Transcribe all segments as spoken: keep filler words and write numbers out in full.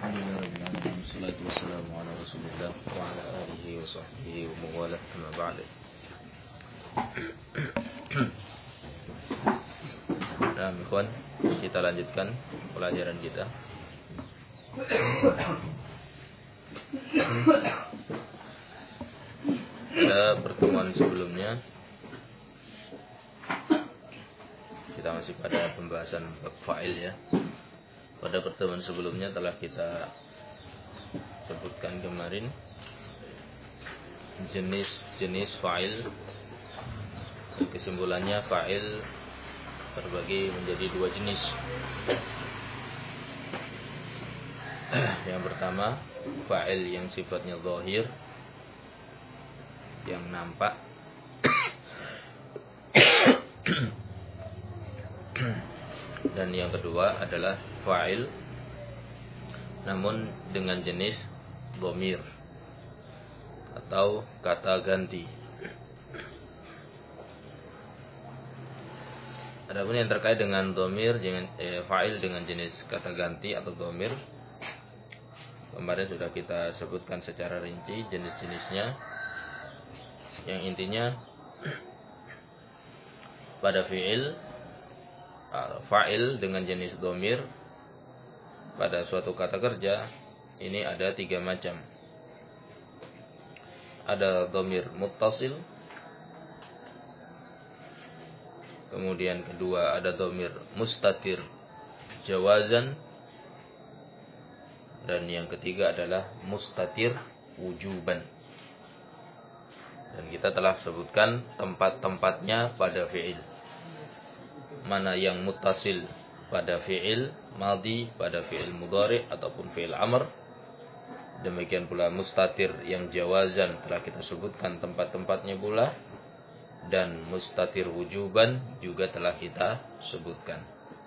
Alhamdulillah, wassalatu wassalamu ala Rasulillah wa ala alihi wa sahbihi wa mawalah, amma ba'd. Nah, ikhwan, kita lanjutkan pelajaran kita. Pada pertemuan sebelumnya kita masih pada pembahasan bab fa'il ya. Pada pertemuan sebelumnya telah kita sebutkan kemarin jenis-jenis fa'il. Kesimpulannya fa'il terbagi menjadi dua jenis. Yang pertama, fa'il yang sifatnya zahir, yang nampak. Dan yang kedua adalah fa'il namun dengan jenis dhamir atau kata ganti. Adapun yang terkait dengan dhamir, dengan eh, fa'il dengan jenis kata ganti atau dhamir, kemarin sudah kita sebutkan secara rinci jenis-jenisnya. Yang intinya pada fi'il, fa'il dengan jenis dhamir pada suatu kata kerja ini ada tiga macam. Ada dhamir muttasil, kemudian kedua ada dhamir mustatir jawazan, dan yang ketiga adalah mustatir wujuban. Dan kita telah sebutkan tempat-tempatnya pada fi'il. Mana yang muttasil pada fi'il madhi, pada fi'il mudhari ataupun fi'il amr. Demikian pula mustatir yang jawazan telah kita sebutkan tempat-tempatnya pula, dan mustatir wujuban juga telah kita sebutkan.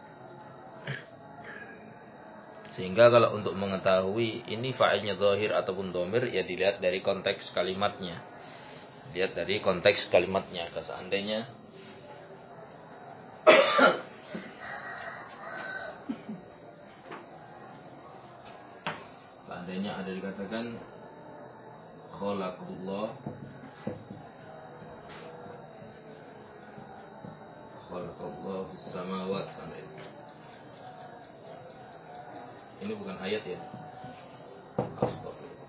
Sehingga kalau untuk mengetahui ini fa'ilnya zahir ataupun dhamir, ya dilihat dari konteks kalimatnya. Lihat dari konteks kalimatnya. Seandainya Seandainya ada dikatakan khalaqallah, khalaqallahu samawat, ini bukan ayat ya. Astagfirullah.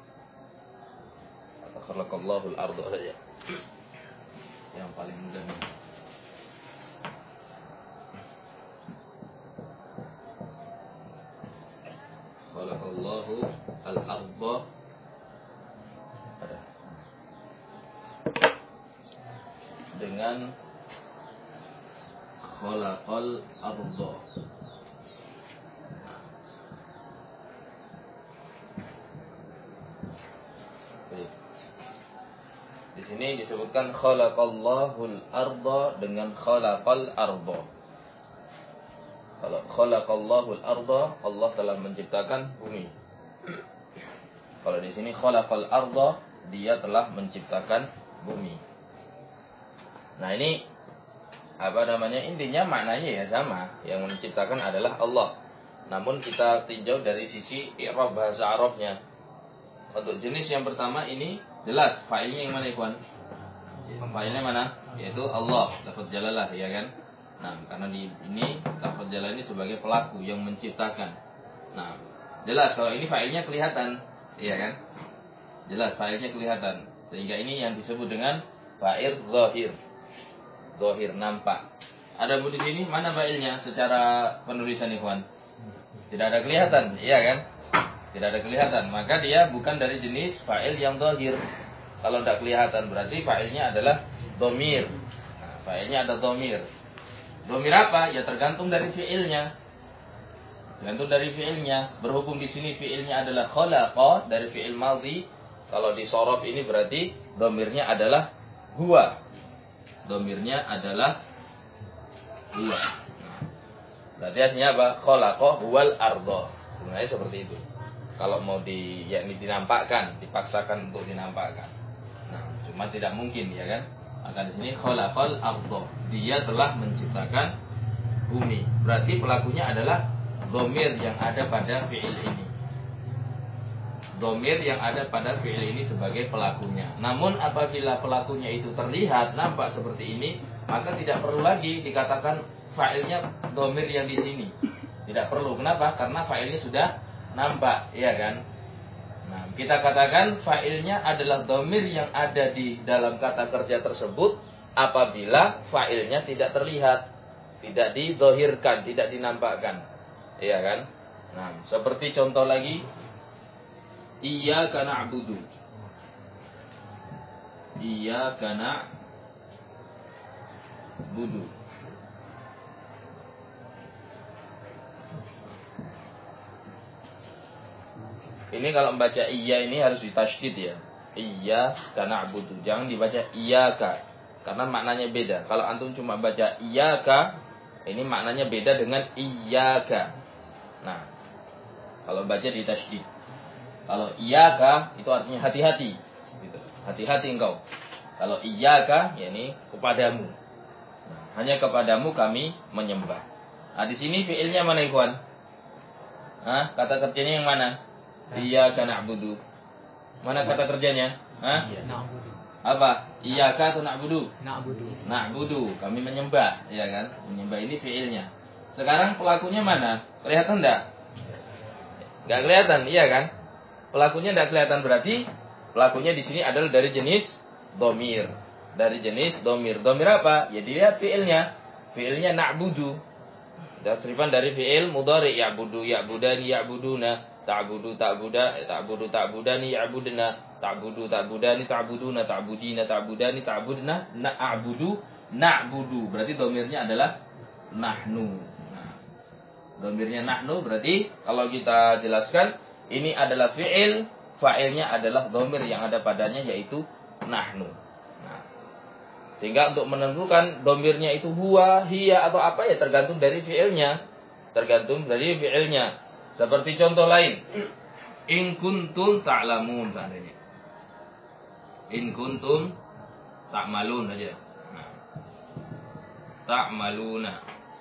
Atau khalaqallahu al-ardu saja. Yang paling mudah nih. Khalaqallahu al-arda, ada dengan khalaqal arda. Di sini disebutkan khalaqallahul arda dengan khalaqal arda. Kalau khalaqallahul arda, Allah telah menciptakan bumi. Kalau di sini khalaqal arda, dia telah menciptakan bumi. Nah ini apa namanya, intinya maknanya ya sama, yang menciptakan adalah Allah. Namun kita tinjau dari sisi i'rab bahasa Arabnya. Untuk jenis yang pertama ini jelas fa'ilnya yang mana ikhwan? Fa'ilnya mana? Yaitu Allah, lafaz jalalah ya kan? Nah, karena di ini lafaz jalalah ini sebagai pelaku yang menciptakan. Nah, jelas kalau ini fa'ilnya kelihatan, iya kan? Jelas fa'ilnya kelihatan. Sehingga ini yang disebut dengan fa'il zahir. Zahir nampak. Ada di sini mana fa'ilnya secara penulisan ikhwan? Tidak ada kelihatan, iya kan? Tidak ada kelihatan, maka dia bukan dari jenis fa'il yang zahir. Kalau tidak kelihatan berarti fa'ilnya adalah dhamir. Nah, fa'ilnya ada dhamir. Dhamir apa? Ya tergantung dari fi'ilnya. Tergantung dari fi'ilnya. Berhubung di sini fi'ilnya adalah khalaqa dari fi'il madhi. Kalau di sorof ini berarti dhamirnya adalah huwa. Dhamirnya adalah huwa. Nah, berarti artinya apa? Khalaqa huwal arda. Sebenarnya seperti itu. Kalau mau di yakni dinampakkan, dipaksakan untuk dinampakkan. Nah, cuma tidak mungkin ya kan? Maka di sini khalaqal arda, dia telah menciptakan bumi. Berarti pelakunya adalah dhamir yang ada pada fi'il ini. domir yang ada pada fi'il ini sebagai pelakunya. Namun apabila pelakunya itu terlihat, nampak seperti ini, maka tidak perlu lagi dikatakan fa'ilnya domir yang di sini. Tidak perlu. Kenapa? Karena fa'ilnya sudah nampak, ya kan? Nah, kita katakan fa'ilnya adalah domir yang ada di dalam kata kerja tersebut apabila fa'ilnya tidak terlihat, tidak didohirkan, tidak dinampakkan, ya kan? Nah, seperti contoh lagi, iyyaka na'budu. Iyyaka na'budu. Ini kalau membaca iya ini harus ditasydid ya. Iyyaka na'budu. Jangan dibaca iyyaka karena maknanya beda. Kalau antum cuma baca iyyaka, ini maknanya beda dengan iyyaka. Nah, kalau baca ditasydid. Kalau iyyaka itu artinya hati-hati, gitu. Hati-hati engkau. Kalau iyyaka yakni kepadamu. Nah, hanya kepadamu kami menyembah. Nah, di sini fiilnya mana, ikhwan? Hah? Kata kerjanya yang mana? Iyyaka na'budu. Mana kata kerjanya? Hah? Na'budu. Apa? Iyyaka atau na'budu? Na'budu. Na'budu, kami menyembah, ya kan? Menyembah ini fiilnya. Sekarang pelakunya mana? Kelihatan enggak? Enggak kelihatan, iya kan? Pelakunya enggak kelihatan, berarti pelakunya di sini adalah dari jenis domir. Dari jenis domir. Domir apa? Ya dilihat fiilnya. Fiilnya na'budu. Tasrifan dari fiil mudhari, ya'budu, ya'budani, ya'buduna. Ta'budu ta'buda ta'budu ta'budani ya'budna ta'budu ta'budani ta'buduna ta'budina ta'budani ta'budna na'budu na'budu, berarti domirnya adalah nahnu. Nah, domirnya nahnu berarti kalau kita jelaskan ini adalah fi'il, fa'ilnya adalah domir yang ada padanya yaitu nahnu. Nah, sehingga untuk menentukan domirnya itu huwa, hiya atau apa ya tergantung dari fi'ilnya, tergantung dari fi'ilnya. Seperti contoh lain, in kuntum ta'lamun seandainya. In kuntum ta'malun aja. Nah. Ta'maluna.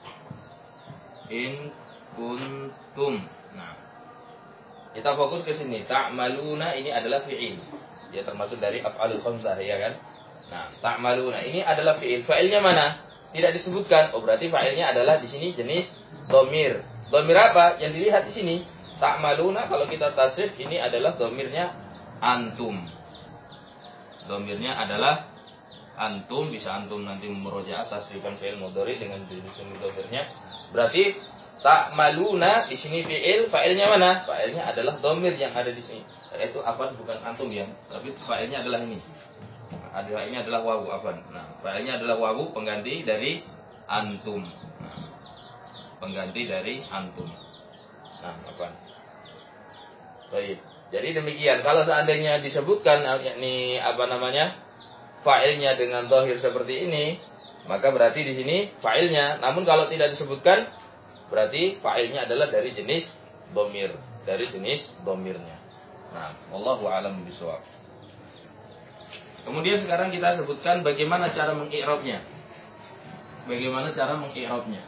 In kuntum. Nah. Kita fokus ke sini. Ta'maluna ini adalah fi'il. Dia termasuk dari af'alul khamsah, ya kan? Nah, ta'maluna ini adalah fi'il. Fa'ilnya mana? Tidak disebutkan. Oh, berarti fa'ilnya adalah di sini jenis domir. Domir apa? Yang dilihat di sini. Ta'maluna kalau kita tasrif ini adalah domirnya antum. Domirnya adalah antum. Bisa antum nanti memurojaah tasrifan fi'il mudhari dengan jenis domirnya. Berarti ta'maluna di sini fi'il, fa'ilnya mana? Fa'ilnya adalah domir yang ada di sini. Yaitu afan bukan antum ya, tapi fa'ilnya adalah ini. Adalah ini adalah wawu afan. Nah, fa'ilnya adalah wawu pengganti dari antum. Nah, pengganti dari antum. Nah, apa? Baik. Jadi demikian. Kalau seandainya disebutkan yakni apa namanya? Fa'ilnya dengan zahir seperti ini, maka berarti di sini fa'ilnya. Namun kalau tidak disebutkan, berarti fa'ilnya adalah dari jenis dhamir, dari jenis dhamirnya. Nah, wallahu a'lam bishawab. Kemudian sekarang kita sebutkan bagaimana cara mengi'rabnya. Bagaimana cara mengi'rabnya?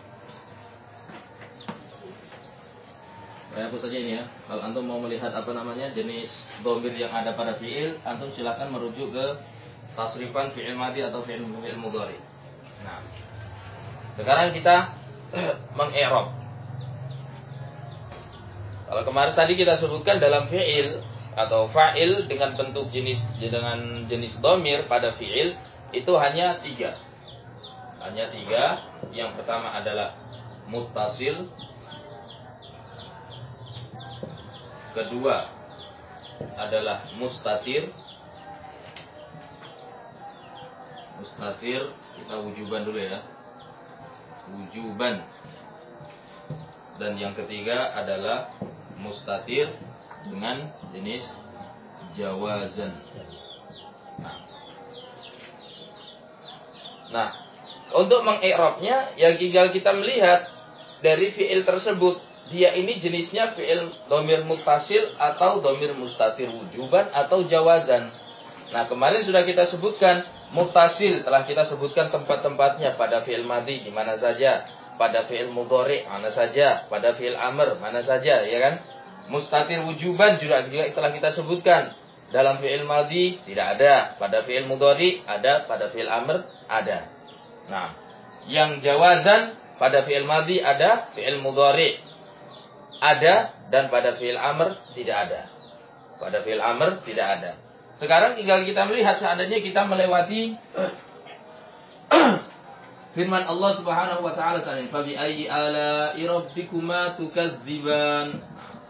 Hapus saja ini ya. Kalau antum mau melihat apa namanya jenis dhamir yang ada pada fiil, antum silakan merujuk ke tasrifan fiil madhi atau fiil fiil mudhari. Nah, sekarang kita mengi'rab. Kalau kemarin tadi kita sebutkan dalam fiil atau fa'il dengan bentuk jenis dengan jenis dhamir pada fiil itu hanya tiga. Hanya tiga. Yang pertama adalah muttasil. Kedua adalah mustatir. Mustatir kita wujuban dulu ya. Wujuban. Dan yang ketiga adalah mustatir dengan jenis jawazan. Nah, nah untuk mengi'rabnya ya tinggal kita melihat dari fiil tersebut. Dia ini jenisnya fi'il dhamir muttasil atau dhamir mustatir wujuban atau jawazan. Nah, kemarin sudah kita sebutkan muttasil, telah kita sebutkan tempat-tempatnya pada fi'il madhi di mana saja, pada fi'il mudhari mana saja, pada fi'il amr mana saja, ya kan? Mustatir wujuban juga, juga telah kita sebutkan. Dalam fi'il madhi tidak ada, pada fi'il mudhari ada, pada fi'il amr ada. Nah, yang jawazan pada fi'il madhi ada, fi'il mudhari ada, dan pada fi'il amr tidak ada. Pada fi'il amr tidak ada. Sekarang tinggal kita melihat seandainya kita melewati firman Allah Subhanahu wa taala sanin, "Fa bi ayyi ala'i rabbikuma tukadziban."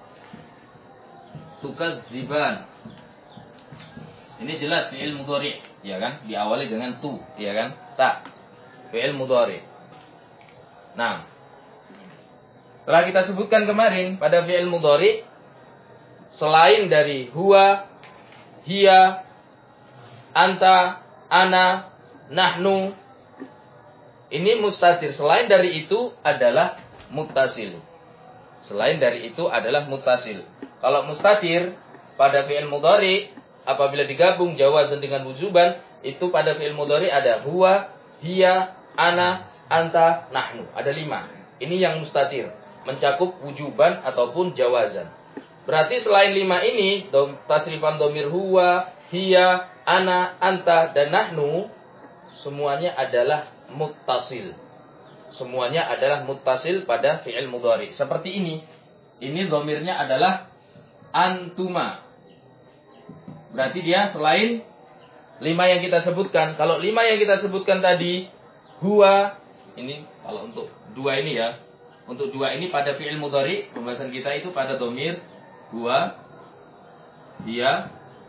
Tukadziban. Ini jelas fi'il mudhari, ya kan? Diawali dengan tu, ya kan? Ta. Fi'il mudhari. Nah, telah kita sebutkan kemarin pada fi'il mudhari selain dari huwa, hiya, anta, ana, nahnu, ini mustatir. Selain dari itu adalah muttasil. Selain dari itu adalah muttasil. Kalau mustatir pada fi'il mudhari apabila digabung jawazan dengan wujuban, itu pada fi'il mudhari ada huwa, hiya, ana, anta, nahnu. Ada lima. Ini yang mustatir, mencakup wujuban ataupun jawazan. Berarti selain lima ini, dom, tasrifan domir huwa, hiya, ana, anta, dan nahnu, semuanya adalah muttasil. Semuanya adalah muttasil pada fi'il mudhari. Seperti ini. Ini domirnya adalah antuma. Berarti dia selain lima yang kita sebutkan. Kalau lima yang kita sebutkan tadi, huwa, ini kalau untuk dua ini ya. Untuk dua ini pada fi'il mudhari, pembahasan kita itu pada domir huwa, hiya,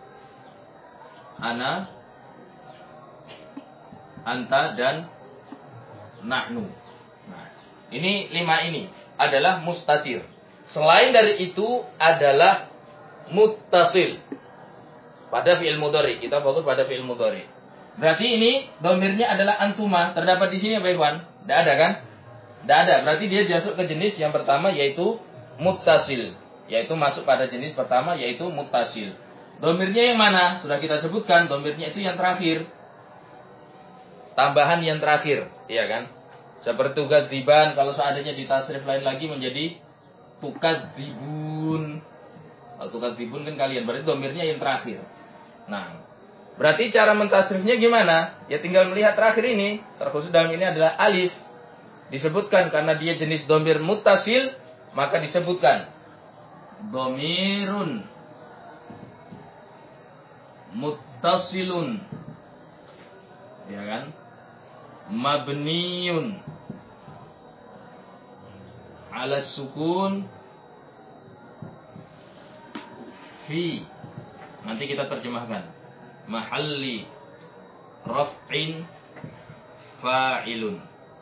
ana, anta, dan nahnu. Nah, ini lima ini adalah mustatir. Selain dari itu adalah muttasil pada fi'il mudhari. Kita fokus pada fi'il mudhari. Berarti ini domirnya adalah antuma. Terdapat di sini apa Ikhwan? Tidak ada kan? Tidak ada. Berarti dia masuk ke jenis yang pertama yaitu muttasil. Yaitu masuk pada jenis pertama yaitu muttasil. Domirnya yang mana? Sudah kita sebutkan. Domirnya itu yang terakhir. Tambahan yang terakhir. Iya kan? Seperti tukadziban. Kalau seandainya di tasrif lain lagi menjadi tukadzibun. Kalau tukadzibun kan kalian. Berarti domirnya yang terakhir. Nah, berarti cara mentasrifnya gimana? Ya tinggal melihat terakhir ini. Terkhusus dalam ini adalah alif. Disebutkan karena dia jenis domir muttasil, maka disebutkan domirun muttasilun, ya kan? Mabniyun ala sukun fi, nanti kita terjemahkan, mahalli raf'in fa'ilun,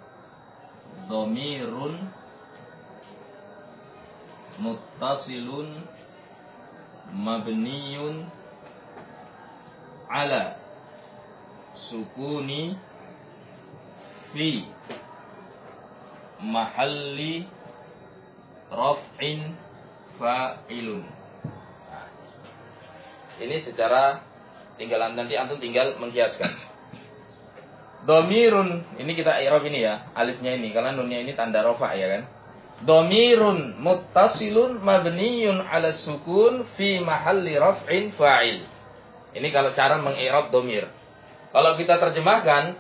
domirun muttasilun mabniyun ala sukuni fi mahalli raf'in fa'ilun. Nah, ini secara tinggal nanti antum tinggal menghiaskan. Domirun, ini kita i'rab ini ya, alifnya ini, karena nunnya ini tanda rofa ya kan. Domirun muttasilun mabniyun ala sukun fi mahalli raf'in fa'il. Ini kalau cara mengi'rab domir. Kalau kita terjemahkan,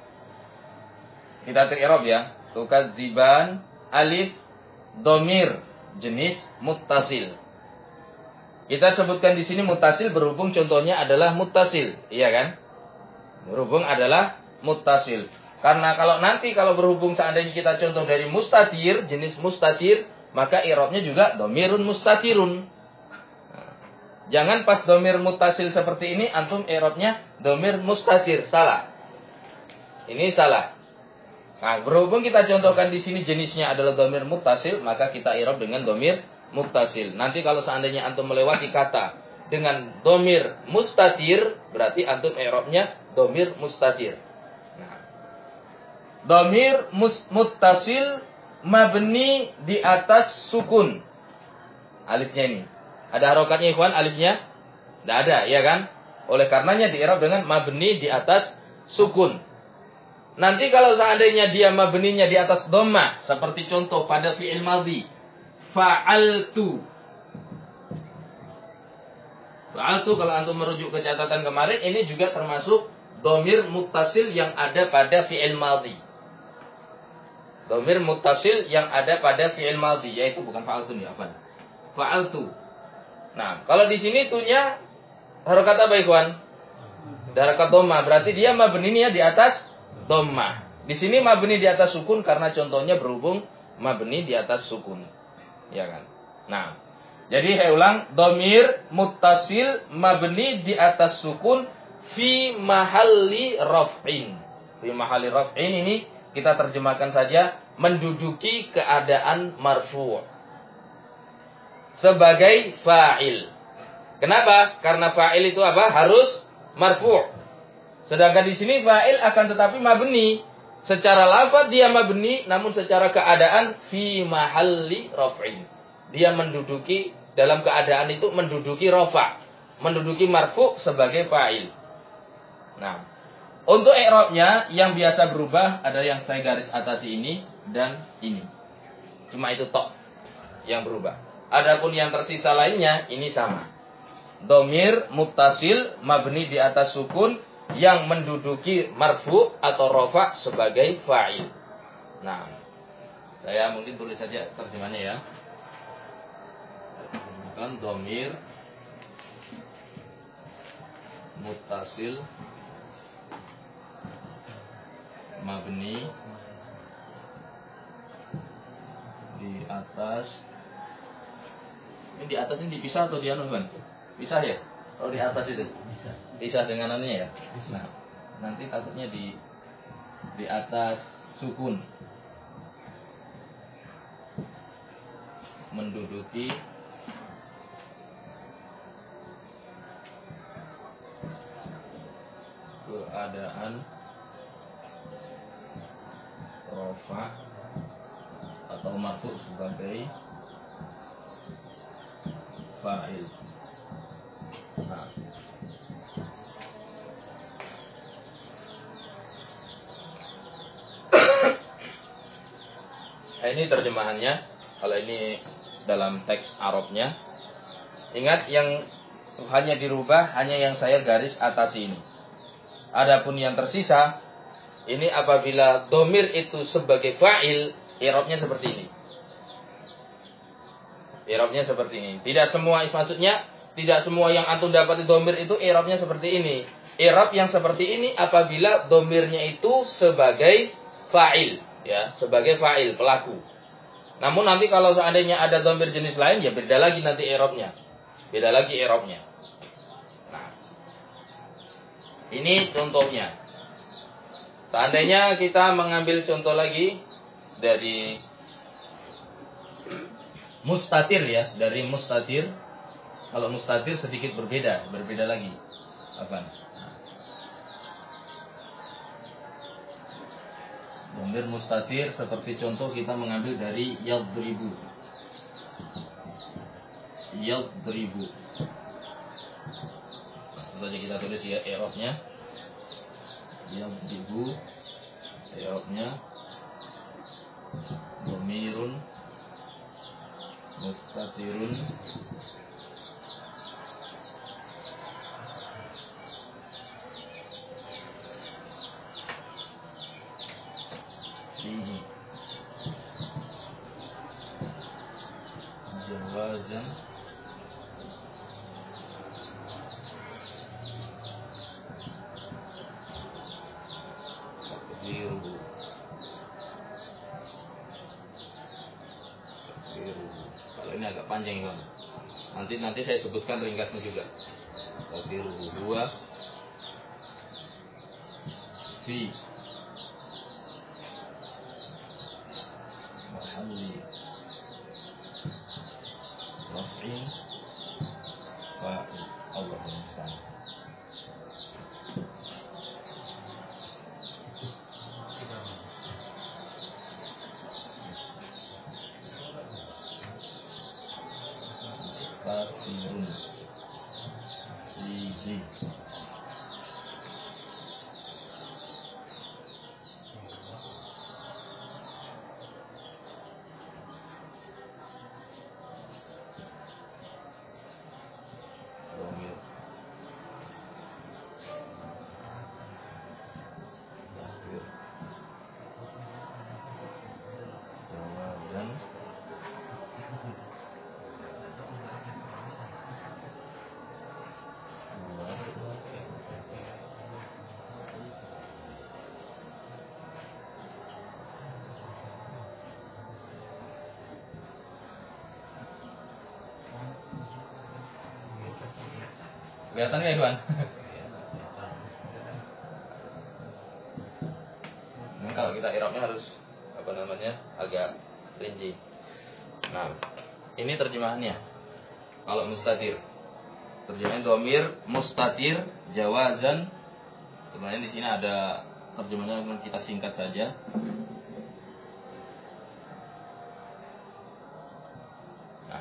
kita teri'rab ya. Tukadziban alif domir jenis muttasil. Kita sebutkan di sini muttasil berhubung contohnya adalah muttasil, iya kan? Berhubung adalah muttasil. Karena kalau nanti kalau berhubung seandainya kita contoh dari mustatir, jenis mustatir, maka i'rabnya juga domirun mustatirun. Nah, jangan pas domir muttasil seperti ini antum i'rabnya domir mustatir, salah. Ini salah. Nah, berhubung kita contohkan di sini jenisnya adalah domir muttasil, maka kita i'rab dengan domir muttasil. Nanti kalau seandainya antum melewati kata dengan domir mustatir, berarti antum i'rabnya domir mustatir. Domir muttasil mabni di atas sukun. Alifnya ini. Ada harokatnya ikhwan alifnya? Tidak ada, ya kan? Oleh karenanya di-i'rab dengan mabni di atas sukun. Nanti kalau seandainya dia mabninya di atas dhammah, seperti contoh pada fi'il madhi, fa'altu. Fa'altu kalau antum merujuk ke catatan kemarin, ini juga termasuk dhamir muttasil yang ada pada fi'il madhi. Dhamir muttasil yang ada pada fi'il madhi, yaitu bukan fa'altu nih, apa? Fa'altu. Nah, kalau di sini tunya harokat apa ikhwan? Harokat dhammah, berarti dia mabninya di atas dhammah. Di sini mabni di atas sukun karena contohnya berhubung mabni di atas sukun. Ya kan? Nah, jadi saya ulang, dhamir muttasil mabni di atas sukun fi mahalli raf'in. Fi mahalli raf'in ini kita terjemahkan saja menduduki keadaan marfu' sebagai fa'il. Kenapa? Karena fa'il itu apa? Harus marfu'. Sedangkan di sini fa'il akan tetapi mabni. Secara lafaz dia mabni, namun secara keadaan fi mahalli raf'in. Dia menduduki dalam keadaan itu menduduki rafa, menduduki marfu sebagai fa'il. Nah, untuk i'rabnya yang biasa berubah ada yang saya garis atas ini dan ini. Cuma itu tok yang berubah. Adapun yang tersisa lainnya ini sama. Dhamir muttasil mabni di atas sukun yang menduduki marfu atau rafa sebagai fa'il. Nah, saya mungkin tulis saja terjemahannya ya. Bukan dhamir muttasil mabni di atas. Ini di atas ini dipisah atau di anu kan? Pisah ya? Kalau di atas itu bisa. Pisah dengan anunya ya. Nah, nanti takutnya di di atas sukun menduduki keadaan rafa atau marfu sebagai fa'il. Nah, ini terjemahannya. Kalau ini dalam teks Arabnya, ingat yang hanya dirubah hanya yang saya garis atas ini. Adapun yang tersisa ini apabila domir itu sebagai fa'il, i'rabnya seperti ini. I'rabnya seperti ini. Tidak semua, maksudnya tidak semua yang antum dapat di domir itu i'rabnya seperti ini. I'rab yang seperti ini apabila domirnya itu sebagai fa'il, ya, sebagai fa'il, pelaku. Namun nanti kalau seandainya ada domir jenis lain, ya beda lagi nanti i'rabnya. Beda lagi i'rabnya. Nah, ini contohnya. Seandainya kita mengambil contoh lagi dari mustatir ya, dari mustatir. Kalau mustatir sedikit berbeda, berbeda lagi. Apa? Dhamir mustatir seperti contoh kita mengambil dari yadribu. Yadribu. Langsung saja kita tulis ya i'rabnya. Yadribu, i'rabnya dhamirun mustatirun fihi jawazan takdiruhu. Kalau ini agak panjang kan. Nanti nanti saya sebutkan ringkasnya juga. Takdiruhu dua fi mahalli raf'in fa'il. Allahu musta'an. Fatirun fihi dhamir Kelihatan nggak Iwan? Nah, kalau kita i'rabnya harus apa namanya agak rinci. Nah, ini terjemahannya. Kalau mustatir, terjemahan domir mustatir jawazan. Sebenarnya di sini ada terjemahannya, kita singkat saja. Nah,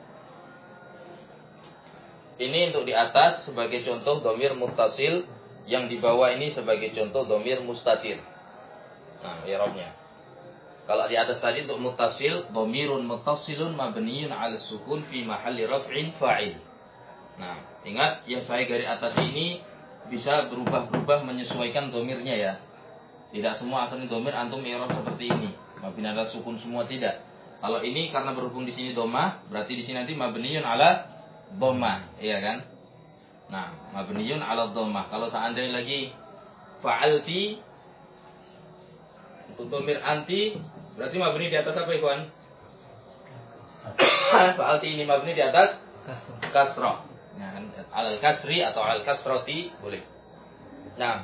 ini untuk di atas sebagai contoh domir muttasil, yang di bawah ini sebagai contoh domir mustatir. Nah, i'rabnya. Kalau di atas tadi untuk muttasil, domirun muttasilun mabniyun 'ala sukun fi mahalli raf'in fa'il. Nah, ingat yang saya garis atas ini bisa berubah-berubah menyesuaikan domirnya ya. Tidak semua asalnya domir antum i'rab seperti ini. Mabni 'ala sukun semua tidak. Kalau ini karena berhubung di sini dhammah, berarti di sini nanti mabniyun 'ala dhammah, iya kan? Nah, mabniyun 'ala dhammah. Kalau seandainya lagi fa'alti untuk domir anti, berarti mabni di atas apa ikhwan? Fa'alti ini mabni di atas kasrah. Nah, al kasri atau al kasrati boleh. Nah.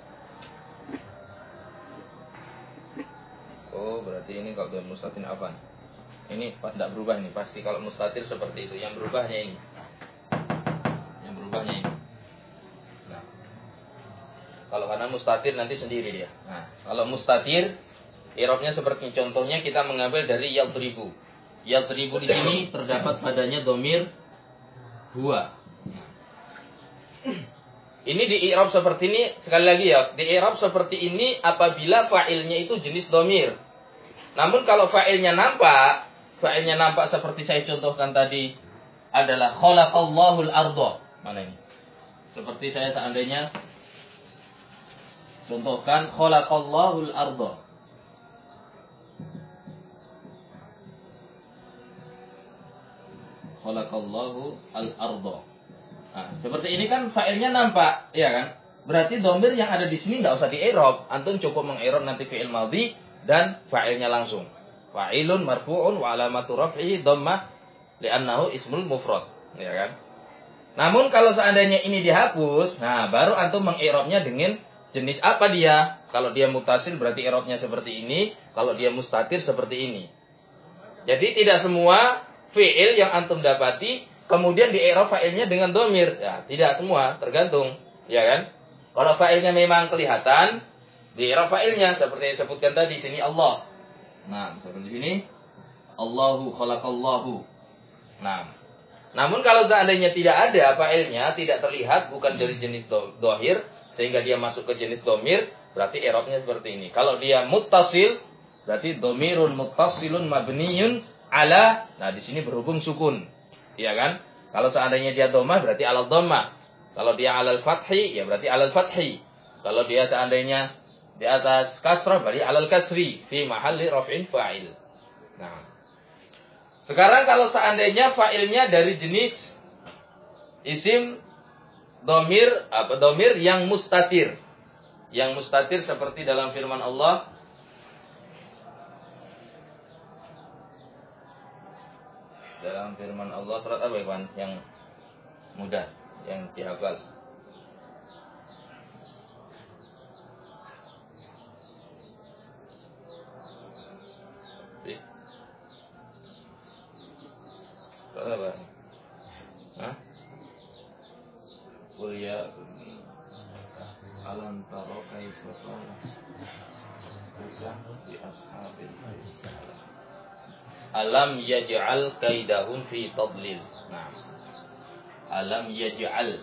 Oh, berarti ini kalau domir mustatir apa? Ini pas tidak berubah ini, pasti kalau mustatir seperti itu. Yang berubahnya ini. Yang berubahnya ini. Nah. Kalau karena mustatir nanti sendiri dia. Nah, kalau mustatir i'rabnya seperti contohnya kita mengambil dari yadribu. Yadribu di sini terdapat padanya domir huwa. Nah. Ini di i'rab seperti ini sekali lagi ya. Di i'rab seperti ini apabila fa'ilnya itu jenis domir. Namun kalau fa'ilnya nampak, fa'ilnya nampak seperti saya contohkan tadi adalah khalaqallahul arda. Mana ini? Seperti saya seandainya contohkan khalaqallahul arda. Khalaqallahu al-arda. Nah, seperti ini kan fa'ilnya nampak, ya kan? Berarti domir yang ada di sini enggak usah di-i'rab. Antum cukup meng-i'rab nanti fi'il madhi dan fa'ilnya langsung. Fa'ilun marfu'un wa alamatu raf'ihi dhammah li'annahu ismul mufrad, ya kan? Namun kalau seandainya ini dihapus, nah baru antum meng-i'rabnya dengan jenis apa dia? Kalau dia mutasil berarti i'rabnya seperti ini, kalau dia mustatir seperti ini. Jadi tidak semua fi'il yang antum dapati kemudian di i'rab fa'ilnya dengan domir. Ya, tidak semua, tergantung, ya kan? Kalau fa'ilnya memang kelihatan, di i'rab fa'ilnya seperti yang disebutkan tadi sini Allah. Nah, seperti sini Allahu khalaqallahu. Nah, namun kalau seandainya tidak ada fa'ilnya, tidak terlihat, bukan dari jenis dohir, sehingga dia masuk ke jenis domir, berarti i'rabnya seperti ini. Kalau dia muttasil, berarti domirun muttasilun mabniyun ala, nah di sini berhubung sukun, iya kan? Kalau seandainya dia dhammah berarti ala dhammah. Kalau dia alal fathi ya berarti alal fathi. Kalau dia seandainya di atas kasrah berarti alal kasri fi mahalli raf'in fa'il. Nah. Sekarang kalau seandainya fa'ilnya dari jenis isim domir apa domir yang mustatir. Yang mustatir seperti dalam firman Allah, dalam firman Allah surat apa Iwan? Yang mudah, yang dihafal. Surat apa? Hah? Qul ya alam tara kaifa qala bi ashabil alam yaj'al kaidahum fi tadlil. Nah, alam yaj'al.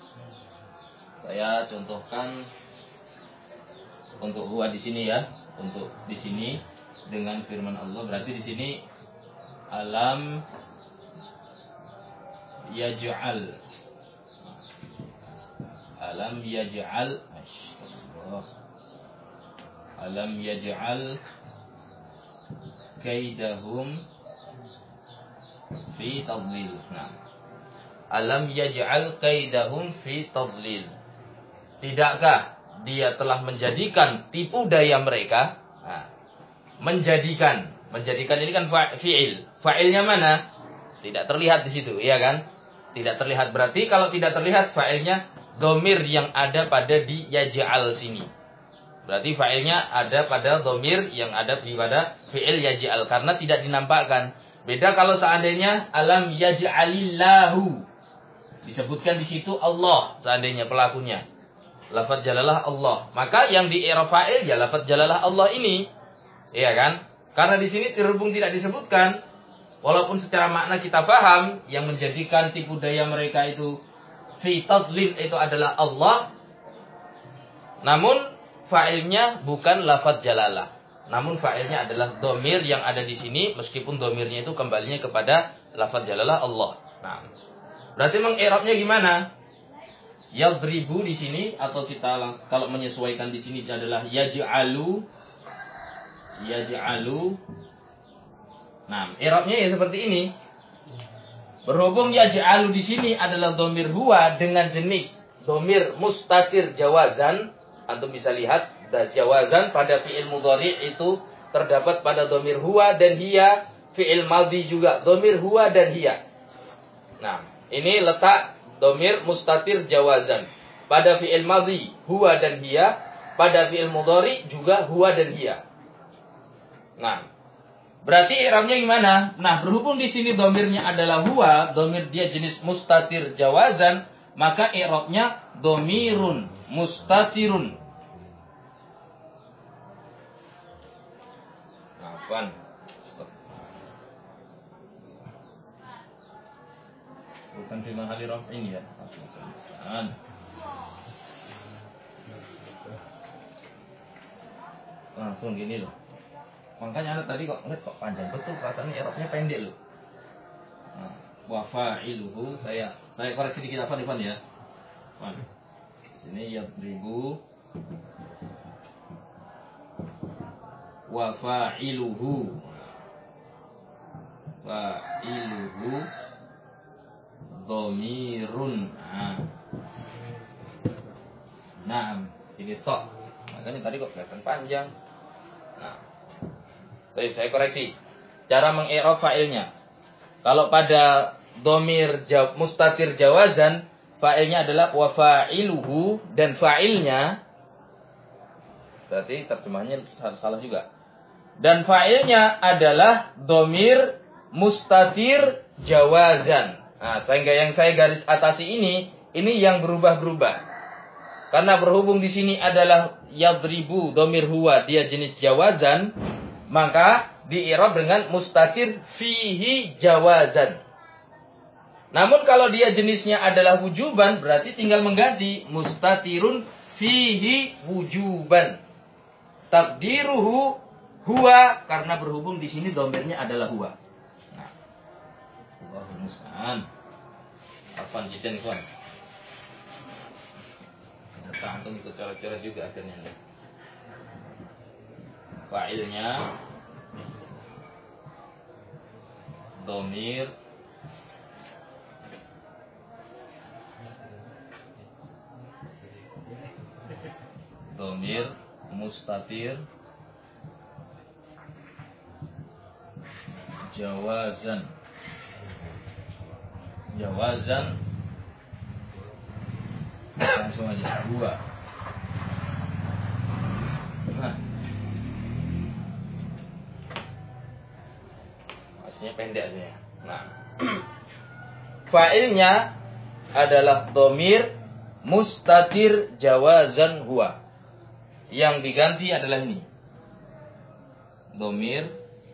Saya contohkan untuk huwa di sini ya, untuk di sini dengan firman Allah. Berarti di sini alam yaj'al. Alam yaj'al. Masyaallah. Alam yaj'al kaidahum fi tadlil. Nah, alam yaj'al kaidahum fi tadlil. Tidakkah dia telah menjadikan tipu daya mereka? Nah, menjadikan, menjadikan ini kan fi'il. Fa'ilnya mana? Tidak terlihat di situ, iya kan? Tidak terlihat. Berarti kalau tidak terlihat fa'ilnya domir yang ada pada di yaj'al sini. Berarti fa'ilnya ada pada domir yang ada pada fi'il yaj'al. Karena tidak dinampakkan. Beda kalau seandainya alam yaj'alillahu. Disebutkan di situ Allah seandainya pelakunya. Lafaz jalalah Allah. Maka yang di i'rab fa'il ya lafaz jalalah Allah ini. Iya kan? Karena di sini terhubung tidak disebutkan. Walaupun secara makna kita paham yang menjadikan tipu daya mereka itu fi tadlil itu adalah Allah. Namun fa'ilnya bukan lafaz jalalah. Namun fa'ilnya adalah domir yang ada di sini meskipun domirnya itu kembalinya kepada lafaz jalalah Allah. Nah, berarti meng'irabnya gimana? Yadribu di sini atau kita langsung, kalau menyesuaikan di sini adalah yaj'alu yaj'alu. Nah, i'rabnya ya seperti ini. Berhubung yaj'alu di sini adalah domir huwa dengan jenis domir mustatir jawazan, antum bisa lihat jawazan pada fi'il mudhari itu terdapat pada domir huwa dan hiya, fi'il madhi juga domir huwa dan hiya. Nah, ini letak domir mustatir jawazan. Pada fi'il madhi huwa dan hiya, pada fi'il mudhari juga huwa dan hiya. Nah, berarti i'rabnya gimana? Nah, berhubung di sini domirnya adalah huwa, domir dia jenis mustatir jawazan, maka i'rabnya domirun mustatirun. Afwan. Bukan fi mahali raf'in ya. Langsung gini loh. Makanya anak tadi kok ngeliat kok panjang betul, rasanya i'rabnya pendek loh. Nah, wa fa'iluhu saya saya koreksi dikit apa Ivan ya. Nah, sini yadribu wa fa'iluhu. Fa'iluhu dhamirun. Nah. Nah, ini tok. Makanya tadi kok kelihatan panjang. Nah, baik, saya koreksi. Cara meng-i'rab fa'ilnya. Kalau pada domir jawab, mustatir jawazan, fa'ilnya adalah wa fa'iluhu dan fa'ilnya. Berarti terjemahnya salah juga. Dan fa'ilnya adalah domir mustatir jawazan. Nah, sehingga yang saya garis atasi ini, ini yang berubah-berubah. Karena berhubung di sini adalah yadribu domir huwa, dia jenis jawazan, maka di-i'rab dengan mustatir fihi jawazan. Namun kalau dia jenisnya adalah wujuban, berarti tinggal mengganti mustatirun fihi wujuban. Takdiruhu huwa, karena berhubung di sini domirnya adalah huwa. Nah, Allahul musta'an. Afan jidan ikhwan. Ternyata antum ikut coret-coret juga akhirnya. Fa'ilnya domir domir mustatir jawazan jawazan langsung aja dua. Nah, maksudnya pendek aja ya. Nah, fa'ilnya adalah domir mustatir jawazan huwa. Yang diganti adalah ini. Domir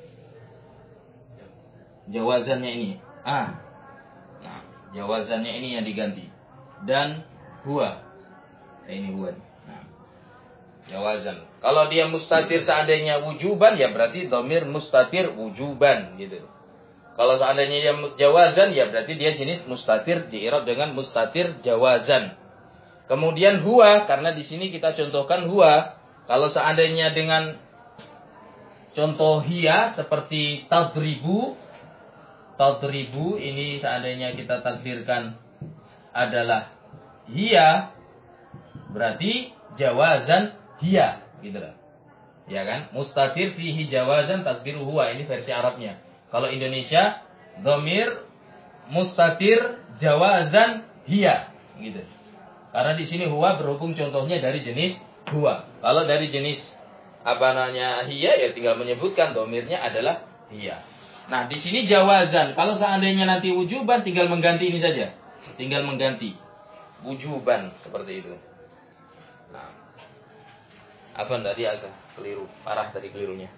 jawazannya ini. Ah. Nah, jawazannya ini yang diganti. Dan huwa. Nah, ini huwa. Nah, jawazan. Kalau dia mustatir seandainya wujuban, ya berarti domir mustatir wujuban gitu. Kalau seandainya dia jawazan, ya berarti dia jenis mustatir di-i'rab dengan mustatir jawazan. Kemudian huwa, karena di sini kita contohkan huwa. Kalau seandainya dengan contoh hiya seperti tadribu, tadribu ini seandainya kita takdirkan adalah hiya, berarti jawazan hiya, gitu loh. Ya kan? Mustatir fihi jawazan takdiru huwa, ini versi Arabnya. Kalau Indonesia, dhamir mustatir jawazan hiya gitu. Karena di sini huwa berhubung contohnya dari jenis huwa. Kalau dari jenis apa namanya hiya ya tinggal menyebutkan domirnya adalah hiya. Nah, di sini jawazan. Kalau seandainya nanti wujuban tinggal mengganti ini saja. Tinggal mengganti wujuban seperti itu. Nah, apa tadi agak keliru, parah tadi kelirunya.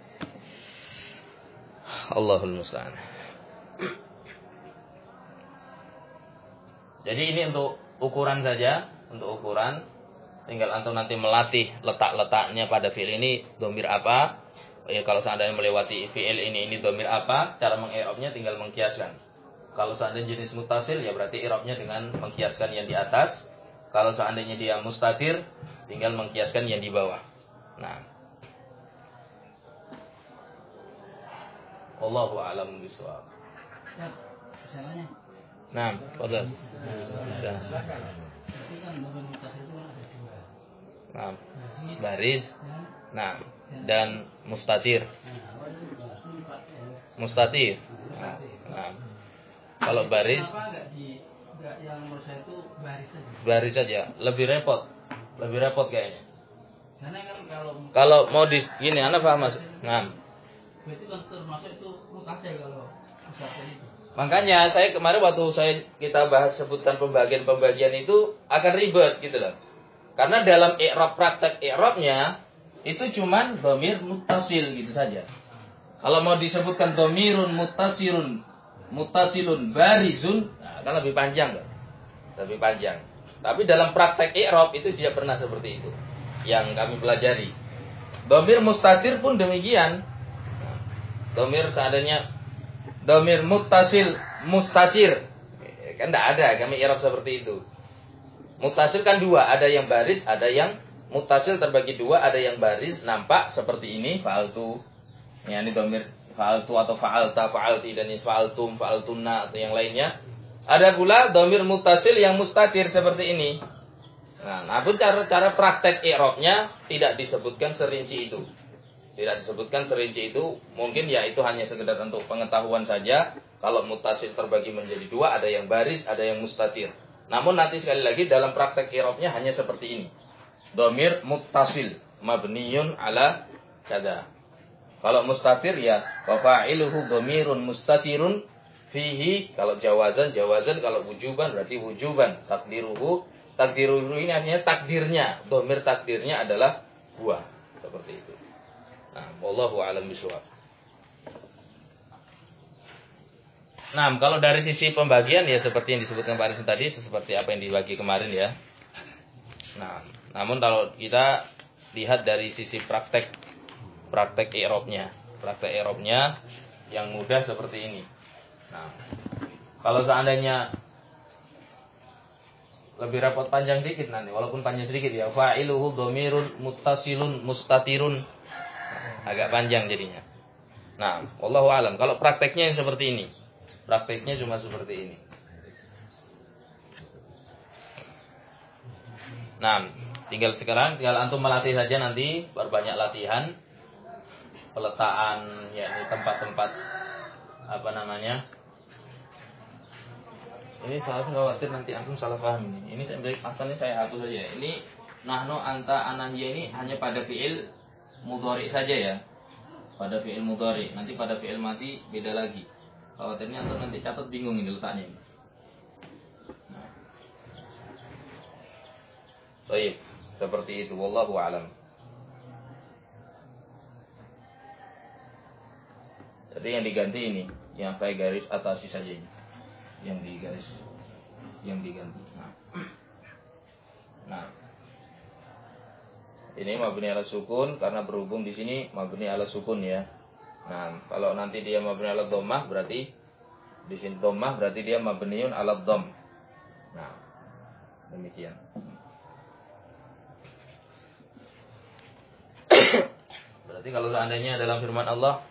Allahul musta'an. Jadi ini untuk ukuran saja, untuk ukuran. Tinggal antum nanti melatih letak-letaknya pada fi'il ini domir apa. Ya, kalau seandainya melewati fi'il ini ini domir apa, cara mengi'rabnya tinggal mengkiaskan. Kalau seandainya jenis mutasil ya berarti i'rabnya dengan mengkiaskan yang di atas. Kalau seandainya dia mustatir, tinggal mengkiaskan yang di bawah. Nah, wallahu a'lam bishawab. Nah, fadhal. Bisa. Nah, baris. Nah, dan mustatir. Mustatir. Nah, nah. Kalau baris, yang menurut saya itu baris saja. Baris saja. Lebih repot. Lebih repot kayaknya. Karena kan kalau kalau mau di gini, Anda paham Mas? Nah. Berarti kan termasuk itu mutasil kalau itu. Makanya saya kemarin waktu saya kita bahas sebutkan pembagian-pembagian itu akan ribet gitu loh. Karena dalam i'rab praktek i'rabnya itu cuman dhamir muttasil gitu saja. Kalau mau disebutkan dhamirun muttasirun muttasilun barizun, nah, kan lebih panjang kan? Lebih panjang. Tapi dalam praktek i'rab itu tidak pernah seperti itu yang kami pelajari. Dhamir mustatir pun demikian. Nah, dhamir seandainya dhamir muttasil mustatir, kan tidak ada kami i'rab seperti itu. Muttasil kan dua, ada yang baris, ada yang muttasil terbagi dua, ada yang baris, nampak seperti ini, fa'altu. Ya, ini dhamir fa'altu atau fa'alta, fa'alti dan ini fa'altum, fa'altunna atau yang lainnya. Ada pula dhamir muttasil yang mustatir seperti ini. Nah, namun cara cara praktek i'rabnya tidak disebutkan serinci itu. Tidak disebutkan serinci itu, mungkin ya itu hanya sekedar untuk pengetahuan saja. Kalau muttasil terbagi menjadi dua, ada yang baris, ada yang mustatir. Namun nanti sekali lagi dalam praktek i'rabnya hanya seperti ini. Dhamir muttasil mabniyun ala kada. Kalau mustatir ya wa fa'iluhu dhamirun mustatirun fihi. Kalau jawazan jawazan, kalau wujuban berarti wujuban. Takdiruhu takdiruhu ini artinya takdirnya. Dhamir takdirnya adalah huwa. Seperti itu. Nah, wallahu a'lam bishawab. Nah, kalau dari sisi pembagian ya seperti yang disebutkan Pak Arisin tadi, seperti apa yang dibagi kemarin ya. Nah, namun kalau kita lihat dari sisi praktek praktek i'rabnya, praktek i'rabnya yang mudah seperti ini. Nah, kalau seandainya lebih repot panjang dikit nanti, walaupun panjang sedikit ya, fa'iluhu dhamirun muttasilun mustatirun. Agak panjang jadinya. Nah, wallahu a'lam. Kalau prakteknya yang seperti ini. Prakteknya cuma seperti ini. Nah, tinggal sekarang tinggal antum melatih saja nanti, berbanyak latihan. Peletaan yakni tempat-tempat apa namanya? Ini saya khawatir nanti antum salah paham ini. Ini saya asalnya saya hapus saja. Ini nahnu anta anahya ini hanya pada fi'il mudhari saja ya. Pada fi'il mudhari. Nanti pada fi'il mati beda lagi. Khawatirnya antum nanti catat bingung ini letaknya. Nah. Baik, seperti itu wallahu a'lam. Jadi yang diganti ini, yang saya garis atasi saja ini. Yang digaris yang diganti. Nah. Nah. Ini mabni ala sukun karena berhubung di sini mabni ala sukun ya. Nah, kalau nanti dia mabni ala dhammah berarti di sini dhammah berarti dia mabniun ala dhamm. Nah, demikian. Berarti kalau seandainya dalam firman Allah,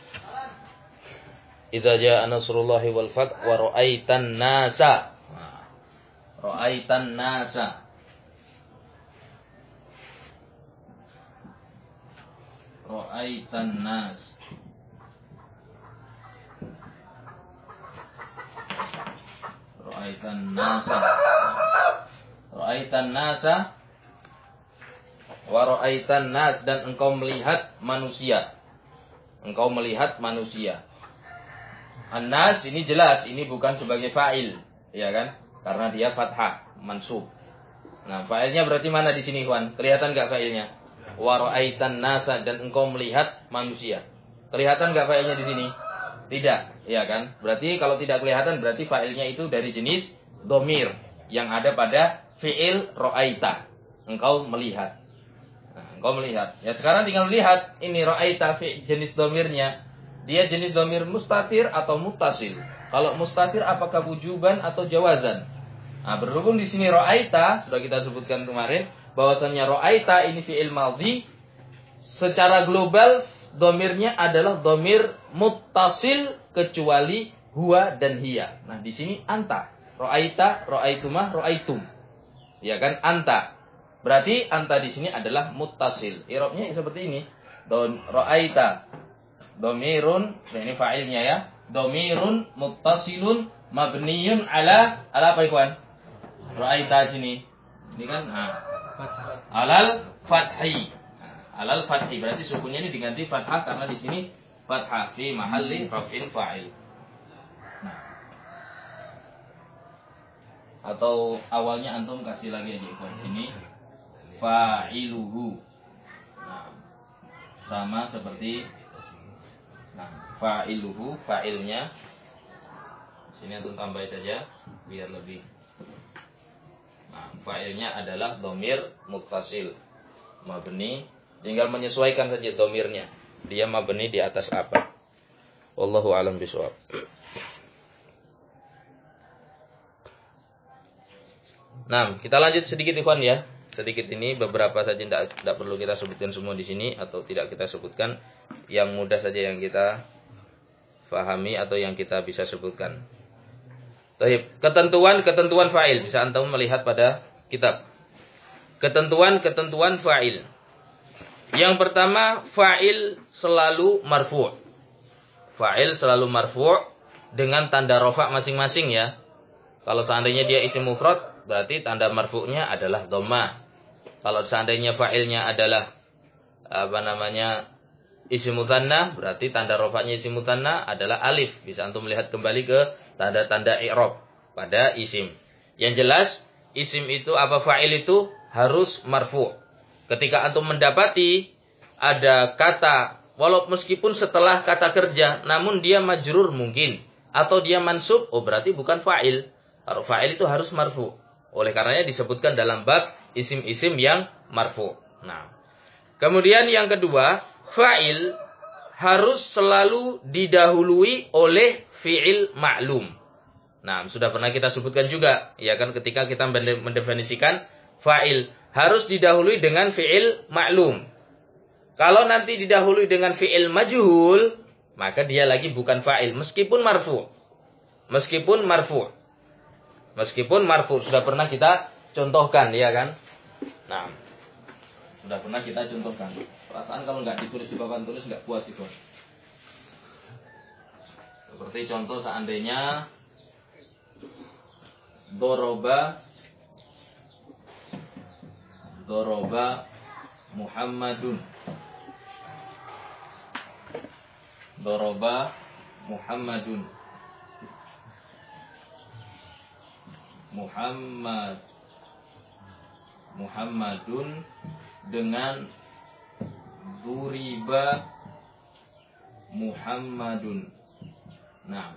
"Idza jaa nasrullahi wal fath wa ra'aitan nasa." Nah, ra'aitan nasa. Ra'aitan nas. Ra'aitan nasa. Ra'aitan nasa wa ra'aitan nas, dan engkau melihat manusia. Engkau melihat manusia. An-nas ini jelas, ini bukan sebagai fa'il, ya kan? Karena dia fathah, mansub. Nah, fa'ilnya berarti mana di sini, Ikhwan? Kelihatan enggak fa'ilnya? Wa ra'aitan nasa, dan engkau melihat manusia. Kelihatan enggak fa'ilnya di sini? Tidak, ya kan? Berarti kalau tidak kelihatan berarti fa'ilnya itu dari jenis dhamir yang ada pada fi'il ra'aita. Engkau melihat. Nah, engkau melihat. Ya sekarang tinggal lihat ini ra'aita fi jenis dhamirnya. Dia jenis dhamir mustatir atau muttasil. Kalau mustatir apakah wujuban atau jawazan? Nah, berhubung di sini ra'aita sudah kita sebutkan kemarin bahwasannya ra'aita ini fi'il madhi, secara global dhamirnya adalah dhamir muttasil kecuali huwa dan hiya. Nah, di sini anta. Ra'aita, ra'aitumah, ra'aitum. Ya kan? Anta. Berarti anta di sini adalah muttasil. I'rabnya seperti ini. Don ra'aita dhamirun, nah ini fa'ilnya ya. Dhamirun muttasilun mabniyun ala ala apa, ikhwan? Ra'aita sini. Ini kan nah, alal fathi. Alal fathi, berarti sukunnya ini diganti fathah karena di sini fathah fi mahalli raf'in fa'il. Nah. Atau awalnya antum kasih lagi aja di sini fa'iluhu. Nah, sama seperti nah, fa'iluhu, fa'ilnya. Sini antum tambah saja biar lebih. Nah, fa'ilnya adalah dhamir muttasil mabni. Tinggal menyesuaikan saja domirnya. Dia mabni di atas apa. Wallahu a'lam bishawab. Nah, kita lanjut sedikit, ikhwan ya. Sedikit ini beberapa saja, tidak tidak perlu kita sebutkan semua di sini atau tidak kita sebutkan. Yang mudah saja yang kita fahami atau yang kita bisa sebutkan. Baik, ketentuan-ketentuan fa'il bisa antum melihat pada kitab. Ketentuan-ketentuan fa'il. Yang pertama, fa'il selalu marfu'. Fa'il selalu marfu' dengan tanda rafa' masing-masing ya. Kalau seandainya dia isim mufrad, berarti tanda marfu'nya adalah dhammah. Kalau seandainya fa'ilnya adalah apa namanya isim mutsanna, berarti tanda rafa'nya isim mutsanna adalah alif. Bisa antum melihat kembali ke tanda-tanda i'rab pada isim. Yang jelas, isim itu apa fa'il itu harus marfu'. Ketika antum mendapati ada kata, walau meskipun setelah kata kerja, namun dia majrur mungkin, atau dia mansub, oh berarti bukan fa'il. Kalau fa'il itu harus marfu'. Oleh karenanya disebutkan dalam bab isim-isim yang marfu'. Nah, kemudian yang kedua, fa'il harus selalu didahului oleh fi'il ma'lum. Nah, sudah pernah kita sebutkan juga, ya kan, ketika kita mendefinisikan fa'il harus didahului dengan fi'il ma'lum. Kalau nanti didahului dengan fi'il majhul, maka dia lagi bukan fa'il meskipun marfu. Meskipun marfu. Meskipun marfu sudah pernah kita contohkan, ya kan? Nah, sudah pernah kita contohkan. Perasaan kalau nggak ditulis di papan tulis nggak puas itu. Seperti contoh seandainya doroba doroba Muhammadun. Doroba Muhammadun. Muhammad Muhammadun dengan duriba Muhammadun. Nah,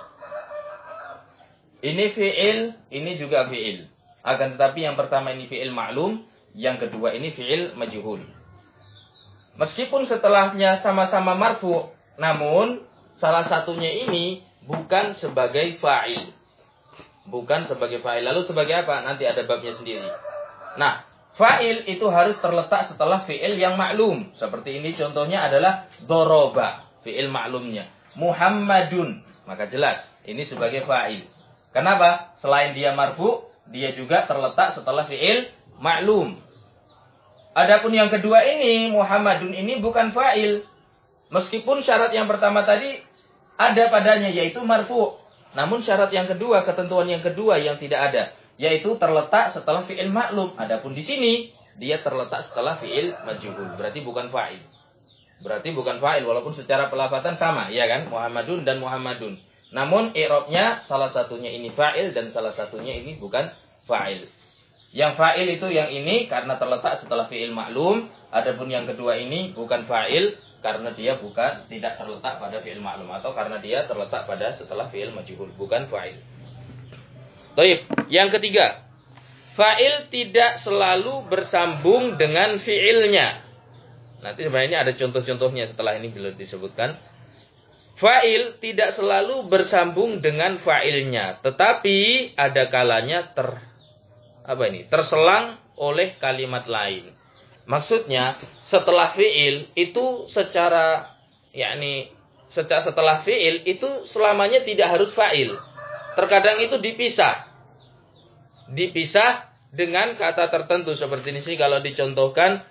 ini fi'il, ini juga fi'il. Akan tetapi yang pertama ini fi'il ma'lum, yang kedua ini fi'il majhul. Meskipun setelahnya sama-sama marfu, namun salah satunya ini bukan sebagai fa'il. Bukan sebagai fa'il. Lalu sebagai apa? Nanti ada babnya sendiri. Nah, fa'il itu harus terletak setelah fi'il yang maklum. Seperti ini contohnya adalah doroba. Fi'il maklumnya. Muhammadun. Maka jelas. Ini sebagai fa'il. Kenapa? Selain dia marfu, dia juga terletak setelah fi'il maklum. Adapun yang kedua ini, Muhammadun ini bukan fa'il. Meskipun syarat yang pertama tadi ada padanya, yaitu marfu. Namun syarat yang kedua, ketentuan yang kedua yang tidak ada, yaitu terletak setelah fi'il maklum. Adapun di sini dia terletak setelah fi'il majhul. Berarti bukan fa'il. Berarti bukan fa'il walaupun secara pelafatan sama, ya kan? Muhammadun dan Muhammadun. Namun i'rabnya salah satunya ini fa'il dan salah satunya ini bukan fa'il. Yang fa'il itu yang ini karena terletak setelah fi'il maklum. Adapun yang kedua ini bukan fa'il karena dia bukan tidak terletak pada fi'il maklum atau karena dia terletak pada setelah fi'il majhul, bukan fa'il. Baik, yang ketiga, fa'il tidak selalu bersambung dengan fi'ilnya. Nanti sebenarnya ada contoh-contohnya setelah ini belum disebutkan. Fa'il tidak selalu bersambung dengan fa'ilnya, tetapi ada kalanya ter apa ini? terselang oleh kalimat lain. Maksudnya, setelah fi'il itu secara yakni secara setelah fi'il itu selamanya tidak harus fa'il. Terkadang itu dipisah. Dipisah dengan kata tertentu seperti ini sih kalau dicontohkan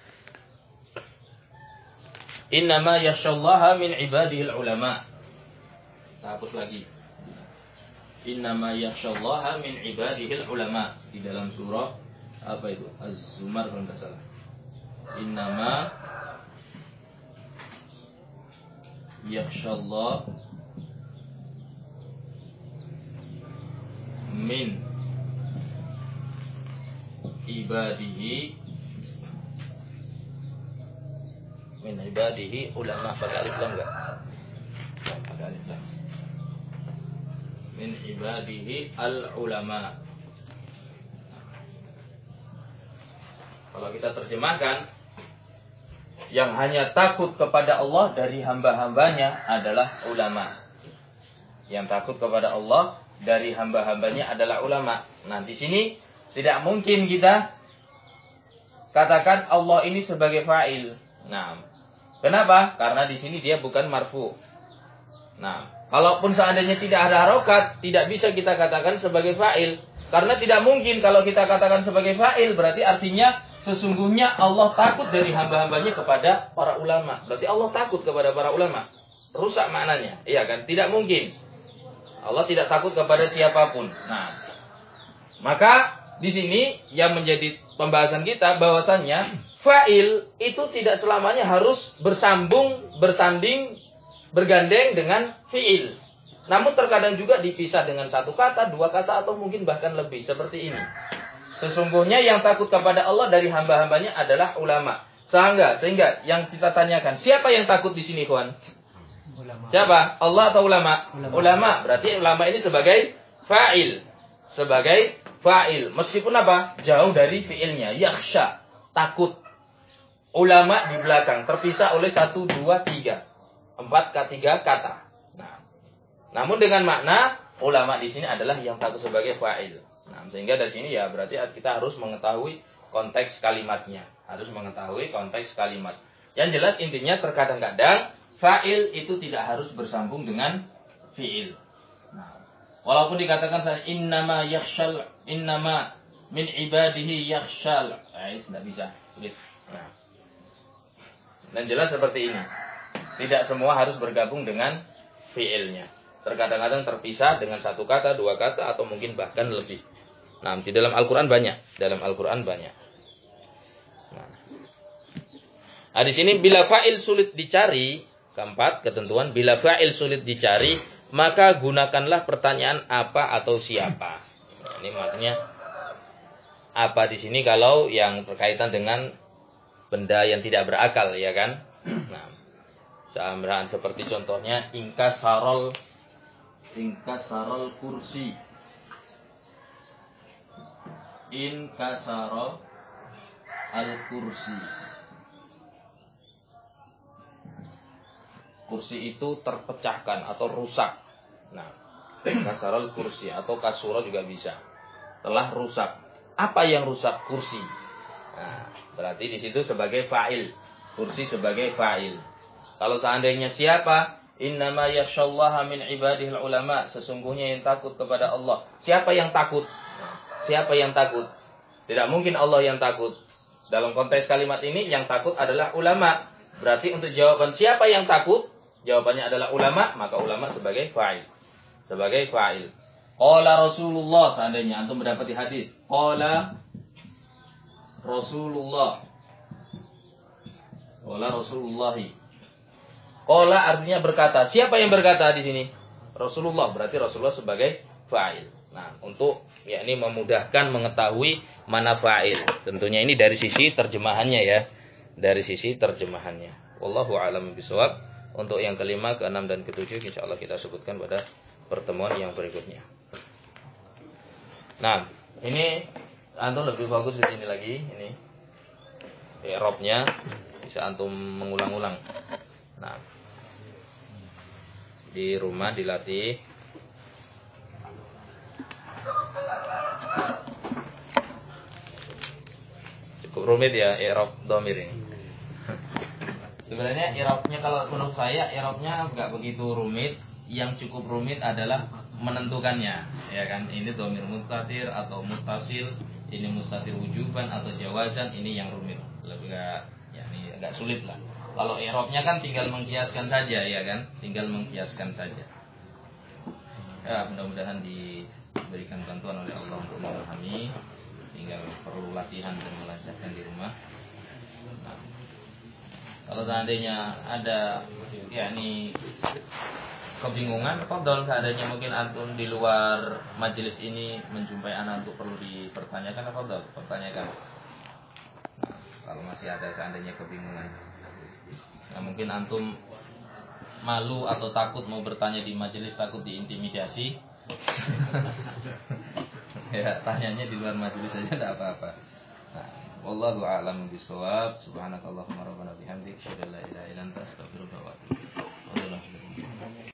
innama yakhshallaha min ibadihil ulama. Nah, hapus lagi. Innama yakhshallaha min ibadihil ulama di dalam surah apa itu? Az-Zumar kalau tidak salah. Innama yakhshallaha min ibadihi min ibadihi ulama. Pakai alif lam enggak? Pakai alif lam. Min ibadihi al-ulama. Kalau kita terjemahkan, yang hanya takut kepada Allah dari hamba-hambanya adalah ulama. Yang takut kepada Allah dari hamba-hambanya adalah ulama. Nah, di sini tidak mungkin kita katakan Allah ini sebagai fa'il. Nah, kenapa? Karena di sini dia bukan marfu. Nah, kalaupun seandainya tidak ada harokat, tidak bisa kita katakan sebagai fa'il. Karena tidak mungkin kalau kita katakan sebagai fa'il, berarti artinya sesungguhnya Allah takut dari hamba-hambanya kepada para ulama. Berarti Allah takut kepada para ulama. Rusak maknanya. Iya kan? Tidak mungkin. Allah tidak takut kepada siapapun. Nah, maka di sini yang menjadi pembahasan kita bahwasannya fa'il itu tidak selamanya harus bersambung, bersanding, bergandeng dengan fi'il. Namun terkadang juga dipisah dengan satu kata, dua kata, atau mungkin bahkan lebih. Seperti ini. Sesungguhnya yang takut kepada Allah dari hamba-hambanya adalah ulama. Sehingga, sehingga yang kita tanyakan, siapa yang takut di sini, kawan? Ulama. Siapa? Allah atau ulama? Ulama. Ulama. Berarti ulama ini sebagai fa'il. Sebagai fa'il. Meskipun apa? Jauh dari fi'ilnya. Yakhsha. Takut. Ulama di belakang. Terpisah oleh satu, dua, tiga. Empat, tiga kata. Nah, namun dengan makna ulama di sini adalah yang takut sebagai fa'il. Nah, sehingga dari sini ya berarti kita harus mengetahui konteks kalimatnya. Harus mengetahui konteks kalimat. Yang jelas intinya terkadang-kadang fa'il itu tidak harus bersambung dengan fi'il. Nah, walaupun dikatakan saya innama yakhshal innama min ibadihi yakhshal. Eh, tidak bisa. Nah. Dan jelas seperti ini. Tidak semua harus bergabung dengan fi'ilnya. Terkadang-kadang terpisah dengan satu kata, dua kata, atau mungkin bahkan lebih. Nah, di dalam Al-Quran banyak. Dalam Al-Quran banyak. Nah. nah, di sini bila fa'il sulit dicari, keempat, ketentuan, bila fa'il sulit dicari, maka gunakanlah pertanyaan apa atau siapa. Nah, ini maksudnya apa di sini kalau yang berkaitan dengan benda yang tidak berakal, ya kan? Nah, samrahan seperti contohnya ingkasarol ingkasarol kursi. Inkasaro al-kursi. Kursi itu terpecahkan atau rusak. Nah, kasarol kursi atau kasuro juga bisa. Telah rusak. Apa yang rusak? Kursi. Nah, berarti di situ sebagai fa'il. Kursi sebagai fa'il. Kalau seandainya siapa? Innama yakhshallaha min ibadihil ulama. Sesungguhnya yang takut kepada Allah. Siapa yang takut? Siapa yang takut? Tidak mungkin Allah yang takut. Dalam konteks kalimat ini yang takut adalah ulama. Berarti untuk jawaban siapa yang takut? Jawabannya adalah ulama, maka ulama sebagai fa'il. sebagai fa'il. Qala Rasulullah, seandainya antum mendapati hadis. Qala Rasulullah. Qala Rasulullahi. Qala artinya berkata. Siapa yang berkata di sini? Rasulullah, berarti Rasulullah sebagai fa'il. Nah, untuk yakni memudahkan mengetahui mana fa'il. Tentunya ini dari sisi terjemahannya ya. Dari sisi terjemahannya. Wallahu a'lam bishawab. Untuk yang kelima, keenam dan ketujuh insyaallah kita sebutkan pada pertemuan yang berikutnya. Nah, ini antum lebih bagus di sini lagi ini. I'rabnya bisa antum mengulang-ulang. Nah, di rumah dilatih. Cukup rumit ya i'rab dhamir ini. Sebenarnya i'rabnya kalau menurut saya i'rabnya enggak begitu rumit. Yang cukup rumit adalah menentukannya, ya kan? Ini dhamir mustatir atau muttasil, ini mustatir wujuban atau jawazan, ini yang rumit. Lebih enggak yakni agak sulit lah. Kalau i'rabnya kan tinggal mengkiaskan saja, ya kan? Tinggal mengkiaskan saja. Ya, mudah-mudahan diberikan bantuan oleh Allah untuk memahami. Tinggal perlu latihan dan melancarkan di rumah. Nah, kalau seandainya ada yakni kebingungan, fadhol, seandainya mungkin antum di luar majelis ini menjumpai anak untuk perlu dipertanyakan, fadhol, pertanyakan. Nah, kalau masih ada seandainya kebingungan. Nah, mungkin antum malu atau takut mau bertanya di majelis, takut diintimidasi. Ya, tanyanya di luar majelis saja tidak apa-apa. Nah, wallahu a'lam bishawab. Subhanakallahumma rabbana bihamdika, asyhadu an la ilaha illa anta, astaghfiruka wa atubu ilaik.